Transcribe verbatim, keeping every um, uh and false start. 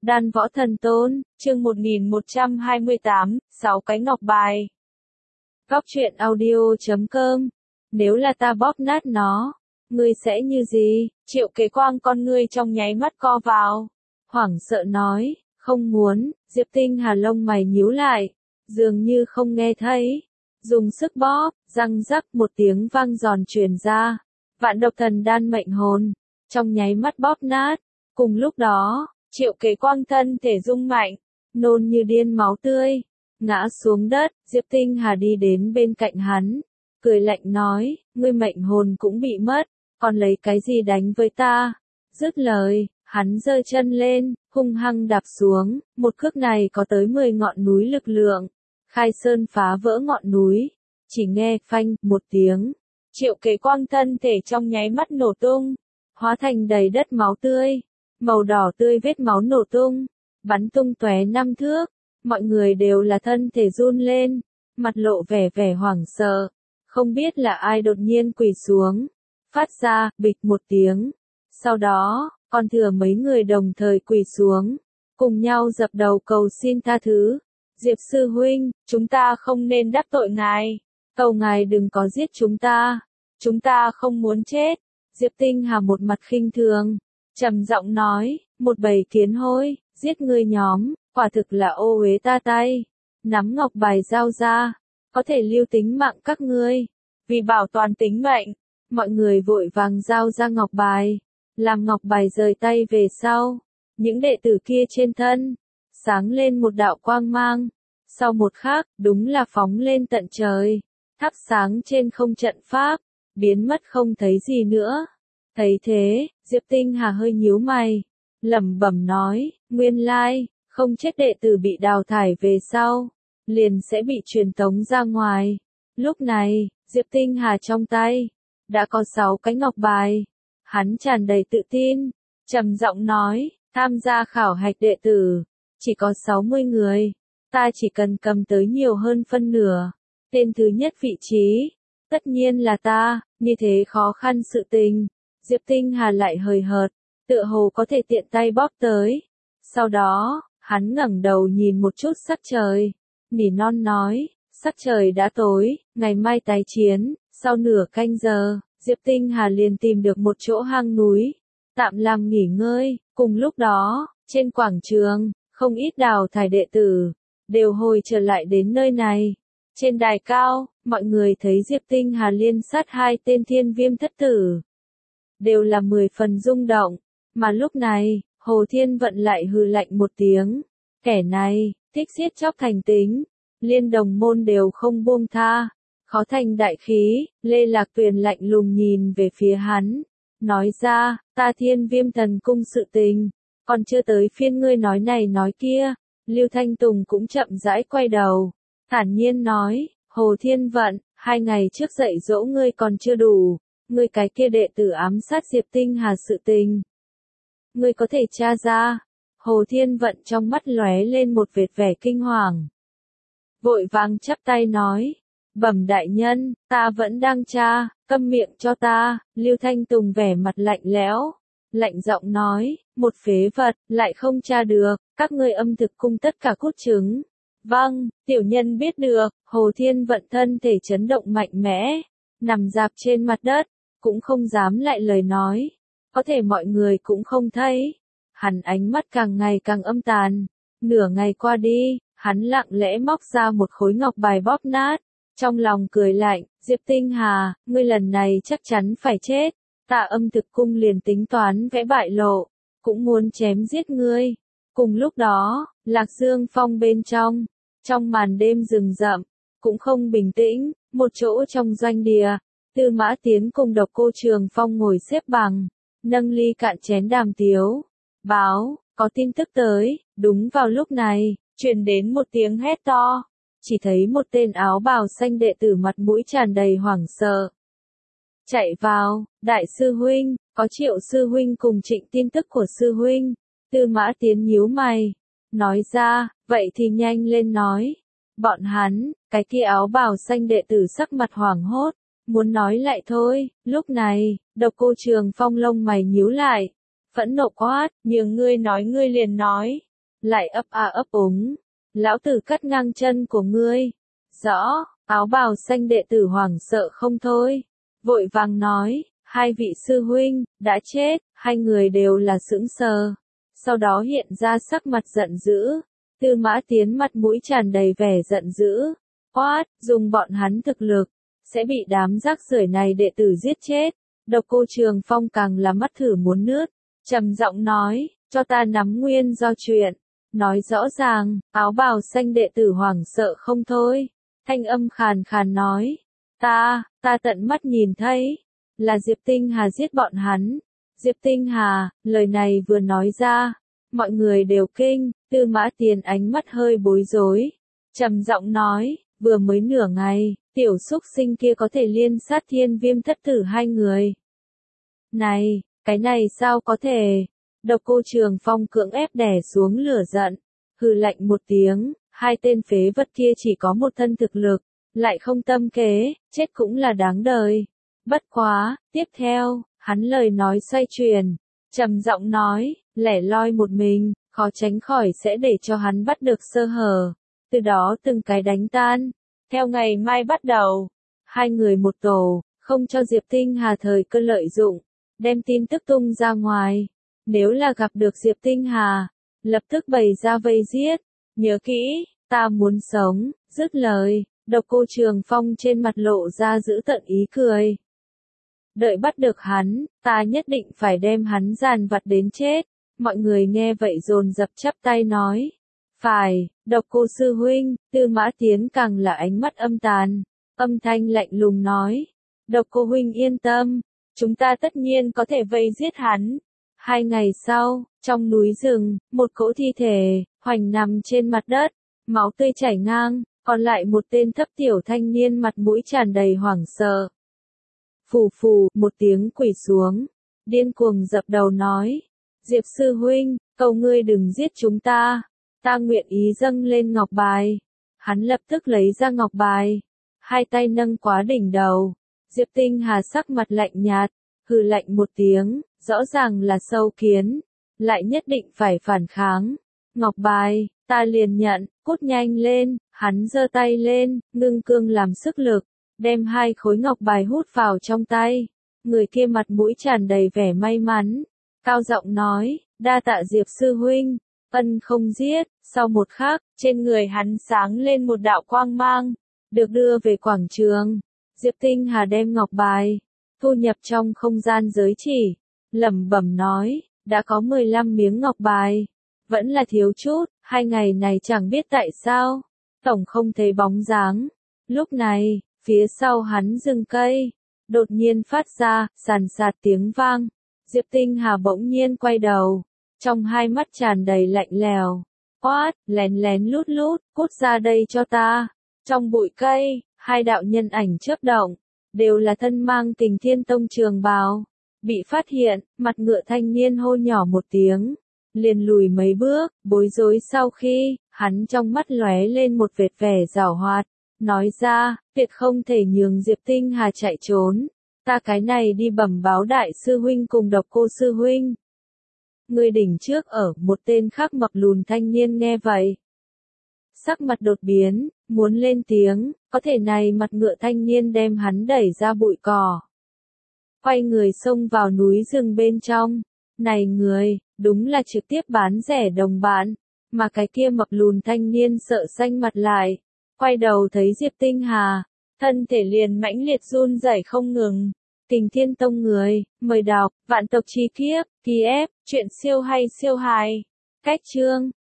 Đan Võ Thần Tôn, chương một nghìn một trăm hai mươi tám, sáu cái ngọc bài. Góc truyện audio chấm com. Nếu là ta bóp nát nó, ngươi sẽ như gì? Triệu Kế Quang con ngươi trong nháy mắt co vào. Hoảng sợ nói, không muốn. Diệp Tinh Hà lông mày nhíu lại, dường như không nghe thấy. Dùng sức bóp, răng rắc một tiếng vang giòn truyền ra. Vạn độc thần đan mệnh hồn, trong nháy mắt bóp nát. Cùng lúc đó, Triệu Kế Quang thân thể rung mạnh, nôn như điên máu tươi, ngã xuống đất. Diệp Tinh Hà đi đến bên cạnh hắn, cười lạnh nói, ngươi mệnh hồn cũng bị mất, còn lấy cái gì đánh với ta? Dứt lời, hắn giơ chân lên, hung hăng đạp xuống, một cước này có tới mười ngọn núi lực lượng, khai sơn phá vỡ ngọn núi. Chỉ nghe phanh một tiếng, Triệu Kế Quang thân thể trong nháy mắt nổ tung, hóa thành đầy đất máu tươi. Màu đỏ tươi vết máu nổ tung, bắn tung tóe năm thước, mọi người đều là thân thể run lên, mặt lộ vẻ vẻ hoảng sợ, không biết là ai đột nhiên quỳ xuống, phát ra bịch một tiếng. Sau đó, còn thừa mấy người đồng thời quỳ xuống, cùng nhau dập đầu cầu xin tha thứ. Diệp sư huynh, chúng ta không nên đắc tội ngài, cầu ngài đừng có giết chúng ta, chúng ta không muốn chết. Diệp Tinh Hà một mặt khinh thường, trầm giọng nói, một bầy kiến hôi, giết ngươi nhóm, quả thực là ô uế ta tay. Nắm ngọc bài giao ra, có thể lưu tính mạng các ngươi. Vì bảo toàn tính mệnh, mọi người vội vàng giao ra ngọc bài, làm ngọc bài rời tay về sau. Những đệ tử kia trên thân, sáng lên một đạo quang mang. Sau một khắc, đúng là phóng lên tận trời, thắp sáng trên không trận pháp, biến mất không thấy gì nữa. Thấy thế, Diệp Tinh Hà hơi nhíu mày, lẩm bẩm nói, nguyên lai, không chết đệ tử bị đào thải về sau, liền sẽ bị truyền tống ra ngoài. Lúc này, Diệp Tinh Hà trong tay, đã có sáu cái ngọc bài. Hắn tràn đầy tự tin, trầm giọng nói, tham gia khảo hạch đệ tử, chỉ có sáu mươi người, ta chỉ cần cầm tới nhiều hơn phân nửa. Tên thứ nhất vị trí, tất nhiên là ta, như thế khó khăn sự tình. Diệp Tinh Hà lại hời hợt, tựa hồ có thể tiện tay bóp tới. Sau đó, hắn ngẩng đầu nhìn một chút sắc trời, nỉ non nói, sắc trời đã tối, ngày mai tái chiến. Sau nửa canh giờ, Diệp Tinh Hà liền tìm được một chỗ hang núi, tạm làm nghỉ ngơi. Cùng lúc đó, trên quảng trường, không ít đào thải đệ tử, đều hồi trở lại đến nơi này. Trên đài cao, mọi người thấy Diệp Tinh Hà liên sát hai tên thiên viêm thất tử, đều là mười phần rung động, mà lúc này, Hồ Thiên Vận lại hừ lạnh một tiếng, kẻ này, thích giết chóc thành tính, liên đồng môn đều không buông tha, khó thành đại khí. Lê Lạc Tuyền lạnh lùng nhìn về phía hắn, nói ra, ta Thiên Viêm Thần Cung sự tình, còn chưa tới phiên ngươi nói này nói kia. Lưu Thanh Tùng cũng chậm rãi quay đầu, thản nhiên nói, Hồ Thiên Vận, hai ngày trước dạy dỗ ngươi còn chưa đủ. Ngươi cái kia đệ tử ám sát Diệp Tinh Hà sự tình, ngươi có thể tra ra? Hồ Thiên Vận trong mắt lóe lên một vệt vẻ kinh hoàng, vội vàng chắp tay nói, bẩm đại nhân, ta vẫn đang tra, câm miệng cho ta. Lưu Thanh Tùng vẻ mặt lạnh lẽo, lạnh giọng nói, một phế vật, lại không tra được, các ngươi âm thực cung tất cả cút trứng. Vâng, tiểu nhân biết được. Hồ Thiên Vận thân thể chấn động mạnh mẽ, nằm dạp trên mặt đất, cũng không dám lại lời nói. Có thể mọi người cũng không thấy. Hắn ánh mắt càng ngày càng âm tàn. Nửa ngày qua đi, hắn lặng lẽ móc ra một khối ngọc bài bóp nát. Trong lòng cười lạnh, Diệp Tinh Hà, ngươi lần này chắc chắn phải chết. Tạ Âm thực cung liền tính toán vẽ bại lộ, cũng muốn chém giết ngươi. Cùng lúc đó, Lạc Dương Phong bên trong, trong màn đêm rừng rậm, cũng không bình tĩnh. Một chỗ trong doanh địa, Tư Mã Tiến cùng Độc Cô Trường Phong ngồi xếp bằng, nâng ly cạn chén đàm tiếu. Báo, có tin tức tới. Đúng vào lúc này, truyền đến một tiếng hét to. Chỉ thấy một tên áo bào xanh đệ tử mặt mũi tràn đầy hoảng sợ, chạy vào, đại sư huynh, có Triệu sư huynh cùng Trịnh tin tức của sư huynh. Tư Mã Tiến nhíu mày, nói ra, vậy thì nhanh lên nói. Bọn hắn, cái kia áo bào xanh đệ tử sắc mặt hoảng hốt, muốn nói lại thôi. Lúc này, Độc Cô Trường Phong lông mày nhíu lại, phẫn nộ quát, nhường ngươi nói ngươi liền nói, lại ấp a ấp úng. Lão tử cắt ngang chân của ngươi. Rõ, áo bào xanh đệ tử hoảng sợ không thôi. Vội vàng nói, hai vị sư huynh, đã chết, hai người đều là sững sờ. Sau đó hiện ra sắc mặt giận dữ. Tư Mã Tiến mặt mũi tràn đầy vẻ giận dữ. Quát, dùng bọn hắn thực lực, sẽ bị đám rác rưởi này đệ tử giết chết. Độc Cô Trường Phong càng là mắt thử muốn nước, trầm giọng nói, cho ta nắm nguyên do chuyện. Nói rõ ràng, áo bào xanh đệ tử hoảng sợ không thôi. Thanh âm khàn khàn nói, ta, ta tận mắt nhìn thấy, là Diệp Tinh Hà giết bọn hắn. Diệp Tinh Hà, lời này vừa nói ra, mọi người đều kinh. Tư Mã Tiến ánh mắt hơi bối rối, trầm giọng nói, vừa mới nửa ngày, tiểu xúc sinh kia có thể liên sát Thiên Viêm thất tử hai người. Này, cái này sao có thể? Độc Cô Trường Phong cưỡng ép đè xuống lửa giận, hừ lạnh một tiếng, hai tên phế vật kia chỉ có một thân thực lực, lại không tâm kế, chết cũng là đáng đời. Bất quá, tiếp theo, hắn lời nói xoay chuyển, trầm giọng nói, lẻ loi một mình, khó tránh khỏi sẽ để cho hắn bắt được sơ hở, từ đó từng cái đánh tan. Theo ngày mai bắt đầu, hai người một tổ, không cho Diệp Tinh Hà thời cơ lợi dụng, đem tin tức tung ra ngoài. Nếu là gặp được Diệp Tinh Hà, lập tức bày ra vây giết. Nhớ kỹ, ta muốn sống. Dứt lời, Độc Cô Trường Phong trên mặt lộ ra giữ tận ý cười. Đợi bắt được hắn, ta nhất định phải đem hắn giàn vặt đến chết. Mọi người nghe vậy dồn dập chắp tay nói. Phải, Độc Cô sư huynh. Tư Mã Tiến càng là ánh mắt âm tàn, âm thanh lạnh lùng nói. Độc Cô huynh yên tâm, chúng ta tất nhiên có thể vây giết hắn. Hai ngày sau, trong núi rừng, một cỗ thi thể, hoành nằm trên mặt đất, máu tươi chảy ngang, còn lại một tên thấp tiểu thanh niên mặt mũi tràn đầy hoảng sợ. Phù phù, một tiếng quỳ xuống, điên cuồng dập đầu nói, Diệp sư huynh, cầu ngươi đừng giết chúng ta, ta nguyện ý dâng lên ngọc bài. Hắn lập tức lấy ra ngọc bài, hai tay nâng quá đỉnh đầu. Diệp Tinh Hà sắc mặt lạnh nhạt, hừ lạnh một tiếng, rõ ràng là sâu kiến, lại nhất định phải phản kháng. Ngọc bài, ta liền nhận, cút nhanh lên. Hắn giơ tay lên, ngưng cương làm sức lực, đem hai khối ngọc bài hút vào trong tay. Người kia mặt mũi tràn đầy vẻ may mắn, cao giọng nói, đa tạ Diệp sư huynh, ân không giết. Sau một khắc, trên người hắn sáng lên một đạo quang mang, được đưa về quảng trường. Diệp Tinh Hà đem ngọc bài thu nhập trong không gian giới chỉ, lẩm bẩm nói, đã có mười lăm miếng ngọc bài, vẫn là thiếu chút, hai ngày này chẳng biết tại sao, tổng không thấy bóng dáng. Lúc này, phía sau hắn rừng cây, đột nhiên phát ra, sàn sạt tiếng vang. Diệp Tinh Hà bỗng nhiên quay đầu, trong hai mắt tràn đầy lạnh lèo, quát, lén lén lút lút, cút ra đây cho ta. Trong bụi cây, hai đạo nhân ảnh chớp động, đều là thân mang Kình Thiên Tông trường bào. Bị phát hiện, mặt ngựa thanh niên hô nhỏ một tiếng, liền lùi mấy bước, bối rối sau khi, hắn trong mắt lóe lên một vệt vẻ giảo hoạt, nói ra, tuyệt không thể nhường Diệp Tinh Hà chạy trốn, ta cái này đi bẩm báo đại sư huynh cùng Độc Cô sư huynh. Người đỉnh trước ở, một tên khác mập lùn thanh niên nghe vậy, sắc mặt đột biến, muốn lên tiếng, có thể này mặt ngựa thanh niên đem hắn đẩy ra bụi cỏ. Quay người xông vào núi rừng bên trong, này người, đúng là trực tiếp bán rẻ đồng bạn, mà cái kia mập lùn thanh niên sợ xanh mặt lại, quay đầu thấy Diệp Tinh Hà, thân thể liền mãnh liệt run rẩy không ngừng. Kình Thiên Tông người, mời đọc, Vạn Tộc Chi Kiếp, ký ép, chuyện siêu hay siêu hài. Cách chương